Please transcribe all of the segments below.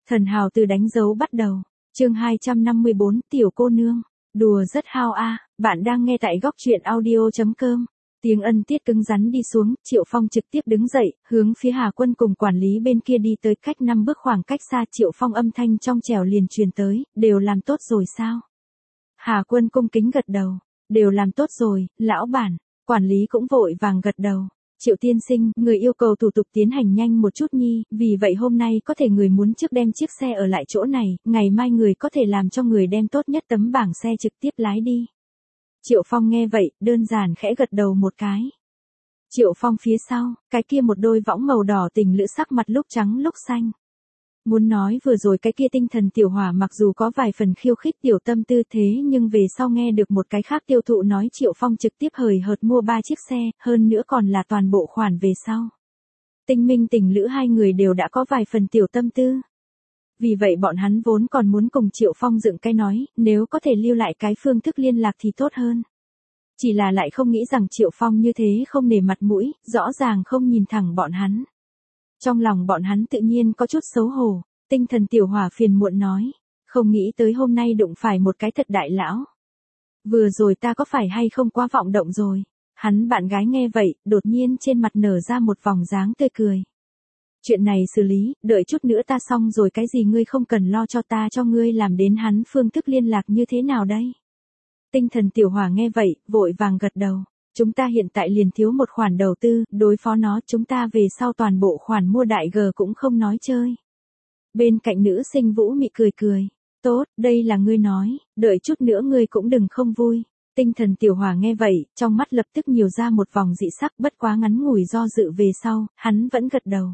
Thần hào từ đánh dấu bắt đầu. Chương 254, tiểu cô nương. Đùa rất hao a, bạn đang nghe tại góc truyện audio.com. Tiếng ân tiết cứng rắn đi xuống, Triệu Phong trực tiếp đứng dậy, hướng phía Hà Quân cùng quản lý bên kia đi tới, cách 5 bước khoảng cách xa. Triệu Phong âm thanh trong trẻo liền truyền tới, đều làm tốt rồi sao? Hà Quân cung kính gật đầu, đều làm tốt rồi, lão bản. Quản lý cũng vội vàng gật đầu. Triệu tiên sinh, người yêu cầu thủ tục tiến hành nhanh một chút nhi, vì vậy hôm nay có thể người muốn trước đem chiếc xe ở lại chỗ này, ngày mai người có thể làm cho người đem tốt nhất tấm bảng xe trực tiếp lái đi. Triệu Phong nghe vậy, đơn giản khẽ gật đầu một cái. Triệu Phong phía sau, cái kia một đôi võng màu đỏ tình lữ sắc mặt lúc trắng lúc xanh. Muốn nói vừa rồi cái kia tinh thần tiểu hỏa mặc dù có vài phần khiêu khích tiểu tâm tư thế nhưng về sau nghe được một cái khác tiêu thụ nói Triệu Phong trực tiếp hời hợt mua 3 chiếc xe, hơn nữa còn là toàn bộ khoản về sau. Tinh minh tình lữ hai người đều đã có vài phần tiểu tâm tư. Vì vậy bọn hắn vốn còn muốn cùng Triệu Phong dựng cái nói, nếu có thể lưu lại cái phương thức liên lạc thì tốt hơn. Chỉ là lại không nghĩ rằng Triệu Phong như thế không nể mặt mũi, rõ ràng không nhìn thẳng bọn hắn. Trong lòng bọn hắn tự nhiên có chút xấu hổ, tinh thần tiểu hỏa phiền muộn nói, không nghĩ tới hôm nay đụng phải một cái thật đại lão. Vừa rồi ta có phải hay không quá vọng động rồi? Hắn bạn gái nghe vậy, đột nhiên trên mặt nở ra một vòng dáng tươi cười. Chuyện này xử lý, đợi chút nữa ta xong rồi cái gì ngươi không cần lo cho ta cho ngươi làm đến hắn phương thức liên lạc như thế nào đây? Tinh thần tiểu hỏa nghe vậy, vội vàng gật đầu. Chúng ta hiện tại liền thiếu một khoản đầu tư, đối phó nó chúng ta về sau toàn bộ khoản mua đại G cũng không nói chơi. Bên cạnh nữ sinh Vũ Mị cười cười. Tốt, đây là ngươi nói, đợi chút nữa ngươi cũng đừng không vui. Tinh thần tiểu hỏa nghe vậy, trong mắt lập tức nhiều ra một vòng dị sắc, bất quá ngắn ngủi do dự về sau, hắn vẫn gật đầu.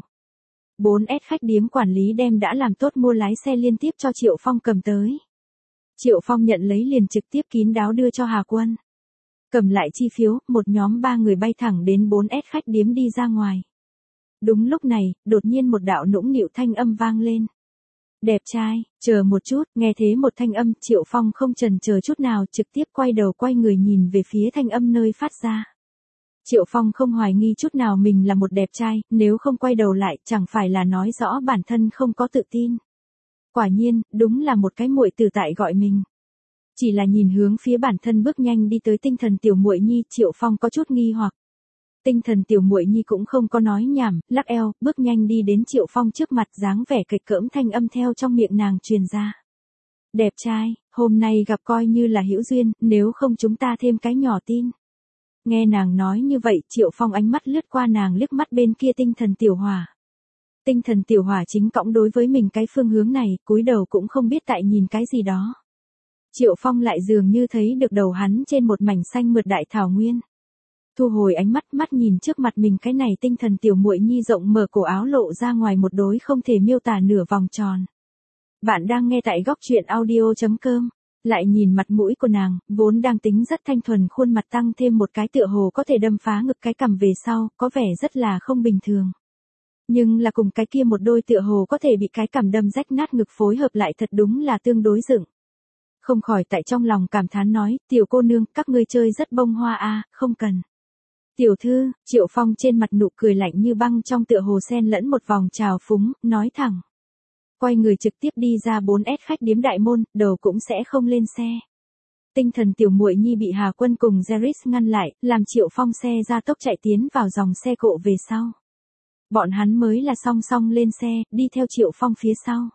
4S khách điếm quản lý đem đã làm tốt mua lái xe liên tiếp cho Triệu Phong cầm tới. Triệu Phong nhận lấy liền trực tiếp kín đáo đưa cho Hà Quân. Cầm lại chi phiếu, một nhóm 3 người bay thẳng đến 4S khách điếm đi ra ngoài. Đúng lúc này, đột nhiên một đạo nũng nịu thanh âm vang lên. Đẹp trai, chờ một chút, nghe thế một thanh âm, Triệu Phong không chần chờ chút nào trực tiếp quay đầu quay người nhìn về phía thanh âm nơi phát ra. Triệu Phong không hoài nghi chút nào mình là một đẹp trai, nếu không quay đầu lại chẳng phải là nói rõ bản thân không có tự tin. Quả nhiên, đúng là một cái muội tử tại gọi mình. Chỉ là nhìn hướng phía bản thân bước nhanh đi tới tinh thần tiểu muội nhi, Triệu Phong có chút nghi hoặc. Tinh thần tiểu muội nhi cũng không có nói nhảm, lắc eo, bước nhanh đi đến Triệu Phong trước mặt, dáng vẻ kịch cỡm thanh âm theo trong miệng nàng truyền ra. Đẹp trai, hôm nay gặp coi như là hữu duyên, nếu không chúng ta thêm cái nhỏ tin. Nghe nàng nói như vậy, Triệu Phong ánh mắt lướt qua nàng liếc mắt bên kia tinh thần tiểu hỏa. Tinh thần tiểu hỏa chính cõng đối với mình cái phương hướng này, cúi đầu cũng không biết tại nhìn cái gì đó. Triệu Phong lại dường như thấy được đầu hắn trên một mảnh xanh mượt đại thảo nguyên. Thu hồi ánh mắt, mắt nhìn trước mặt mình cái này tinh thần tiểu muội nhi rộng mở cổ áo lộ ra ngoài một đối không thể miêu tả nửa vòng tròn. Bạn đang nghe tại góc truyện audio.com. Lại nhìn mặt mũi của nàng, vốn đang tính rất thanh thuần, khuôn mặt tăng thêm một cái tựa hồ có thể đâm phá ngực cái cằm về sau, có vẻ rất là không bình thường. Nhưng là cùng cái kia một đôi tựa hồ có thể bị cái cằm đâm rách nát ngực phối hợp lại thật đúng là tương đối dựng. Không khỏi tại trong lòng cảm thán nói, tiểu cô nương, các ngươi chơi rất bông hoa a, không cần. Tiểu thư, Triệu Phong trên mặt nụ cười lạnh như băng trong tựa hồ xen lẫn một vòng trào phúng, nói thẳng. Quay người trực tiếp đi ra 4S khách điếm đại môn, đầu cũng sẽ không lên xe. Tinh thần tiểu muội nhi bị Hà Quân cùng Zeris ngăn lại, làm Triệu Phong xe ra tốc chạy tiến vào dòng xe cộ về sau. Bọn hắn mới là song song lên xe, đi theo Triệu Phong phía sau.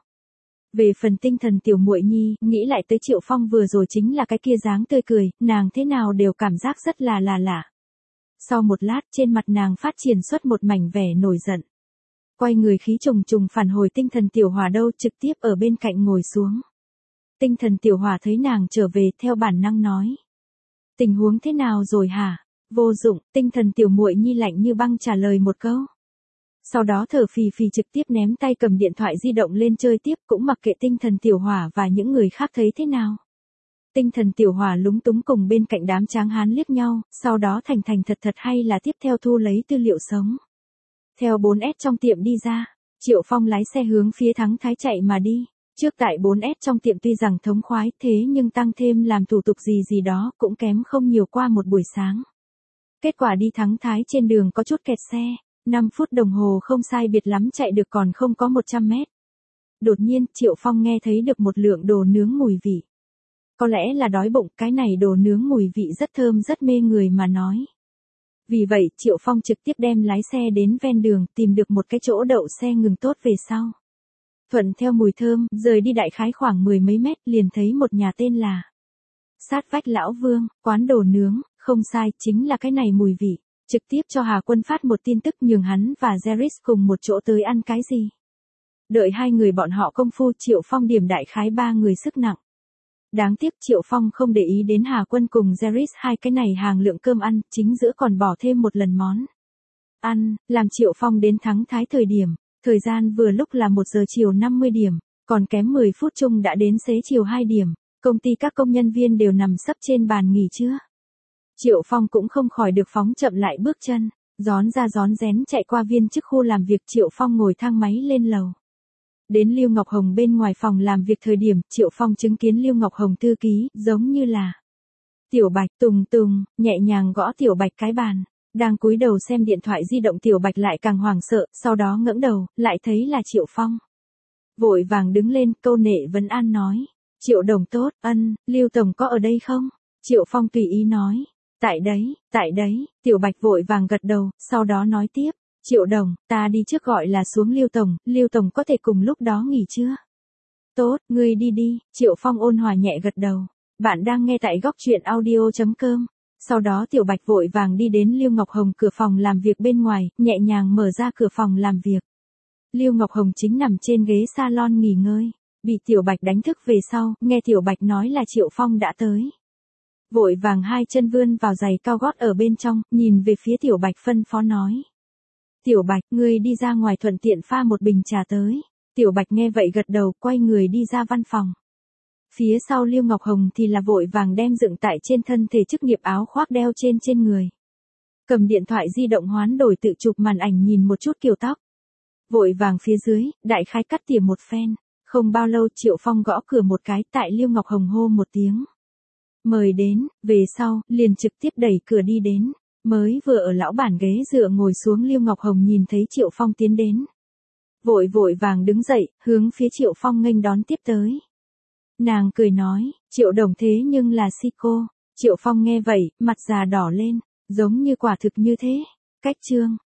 Về phần tinh thần tiểu muội nhi, nghĩ lại tới Triệu Phong vừa rồi chính là cái kia dáng tươi cười, nàng thế nào đều cảm giác rất là lạ. Sau một lát, trên mặt nàng phát triển xuất một mảnh vẻ nổi giận. Quay người khí trùng trùng phản hồi tinh thần tiểu hỏa đâu, trực tiếp ở bên cạnh ngồi xuống. Tinh thần tiểu hỏa thấy nàng trở về, theo bản năng nói. Tình huống thế nào rồi hả? Vô dụng, tinh thần tiểu muội nhi lạnh như băng trả lời một câu. Sau đó thở phì phì trực tiếp ném tay cầm điện thoại di động lên chơi tiếp, cũng mặc kệ tinh thần tiểu hỏa và những người khác thấy thế nào. Tinh thần tiểu hỏa lúng túng cùng bên cạnh đám tráng hán liếc nhau, sau đó thành thật hay là tiếp theo thu lấy tư liệu sống. Theo 4S trong tiệm đi ra, Triệu Phong lái xe hướng phía Thắng Thái chạy mà đi. Trước tại 4S trong tiệm tuy rằng thống khoái thế nhưng tăng thêm làm thủ tục gì đó cũng kém không nhiều qua một buổi sáng. Kết quả đi Thắng Thái trên đường có chút kẹt xe, 5 phút đồng hồ không sai biệt lắm chạy được còn không có 100 mét. Đột nhiên, Triệu Phong nghe thấy được một lượng đồ nướng mùi vị. Có lẽ là đói bụng, cái này đồ nướng mùi vị rất thơm rất mê người mà nói. Vì vậy, Triệu Phong trực tiếp đem lái xe đến ven đường, tìm được một cái chỗ đậu xe ngừng tốt về sau. Thuận theo mùi thơm, rời đi đại khái khoảng 10 mấy mét, liền thấy một nhà tên là Sát Vách Lão Vương, quán đồ nướng, không sai, chính là cái này mùi vị. Trực tiếp cho Hà Quân phát một tin tức nhường hắn và Zeris cùng một chỗ tới ăn cái gì. Đợi hai người bọn họ công phu, Triệu Phong điểm đại khái 3 người sức nặng. Đáng tiếc Triệu Phong không để ý đến Hà Quân cùng Zeris hai cái này hàng lượng cơm ăn, chính giữa còn bỏ thêm một lần món ăn, làm Triệu Phong đến Thắng Thái thời điểm. Thời gian vừa lúc là 1 giờ chiều 50 điểm, còn kém 10 phút chung đã đến xế chiều 2 điểm, công ty các công nhân viên đều nằm sấp trên bàn nghỉ trưa. Triệu Phong cũng không khỏi được phóng chậm lại bước chân, rón ra rón rén chạy qua viên chức khu làm việc. Triệu Phong ngồi thang máy lên lầu. Đến Lưu Ngọc Hồng bên ngoài phòng làm việc thời điểm, Triệu Phong chứng kiến Lưu Ngọc Hồng thư ký, giống như là Tiểu Bạch. Tùng tùng, nhẹ nhàng gõ Tiểu Bạch cái bàn. Đang cúi đầu xem điện thoại di động, Tiểu Bạch lại càng hoảng sợ, sau đó ngẩng đầu, lại thấy là Triệu Phong. Vội vàng đứng lên, câu nệ vấn an nói. Triệu đồng tốt, Lưu Tổng có ở đây không? Triệu Phong tùy ý nói. Tại đấy, Tiểu Bạch vội vàng gật đầu, sau đó nói tiếp. Triệu đồng, ta đi trước gọi là xuống Lưu Tổng có thể cùng lúc đó nghỉ chưa? Tốt, ngươi đi đi, Triệu Phong ôn hòa nhẹ gật đầu. Bạn đang nghe tại góc truyện audio.com. Sau đó Tiểu Bạch vội vàng đi đến Lưu Ngọc Hồng cửa phòng làm việc bên ngoài, nhẹ nhàng mở ra cửa phòng làm việc. Lưu Ngọc Hồng chính nằm trên ghế salon nghỉ ngơi, bị Tiểu Bạch đánh thức về sau, nghe Tiểu Bạch nói là Triệu Phong đã tới. Vội vàng hai chân vươn vào giày cao gót ở bên trong, nhìn về phía Tiểu Bạch phân phó nói. Tiểu Bạch, ngươi đi ra ngoài thuận tiện pha một bình trà tới. Tiểu Bạch nghe vậy gật đầu, quay người đi ra văn phòng. Phía sau Lưu Ngọc Hồng thì là vội vàng đem dựng tại trên thân thể chức nghiệp áo khoác đeo trên người. Cầm điện thoại di động hoán đổi tự chụp màn ảnh nhìn một chút kiểu tóc. Vội vàng phía dưới, đại khái cắt tỉa một phen. Không bao lâu Triệu Phong gõ cửa một cái, tại Lưu Ngọc Hồng hô một tiếng. Mời đến, về sau, liền trực tiếp đẩy cửa đi đến. Mới vừa ở lão bản ghế dựa ngồi xuống, Lưu Ngọc Hồng nhìn thấy Triệu Phong tiến đến. Vội vàng đứng dậy, hướng phía Triệu Phong nghênh đón tiếp tới. Nàng cười nói, Triệu đồng thế nhưng là si cô. Triệu Phong nghe vậy, mặt già đỏ lên, giống như quả thực như thế. Cách chương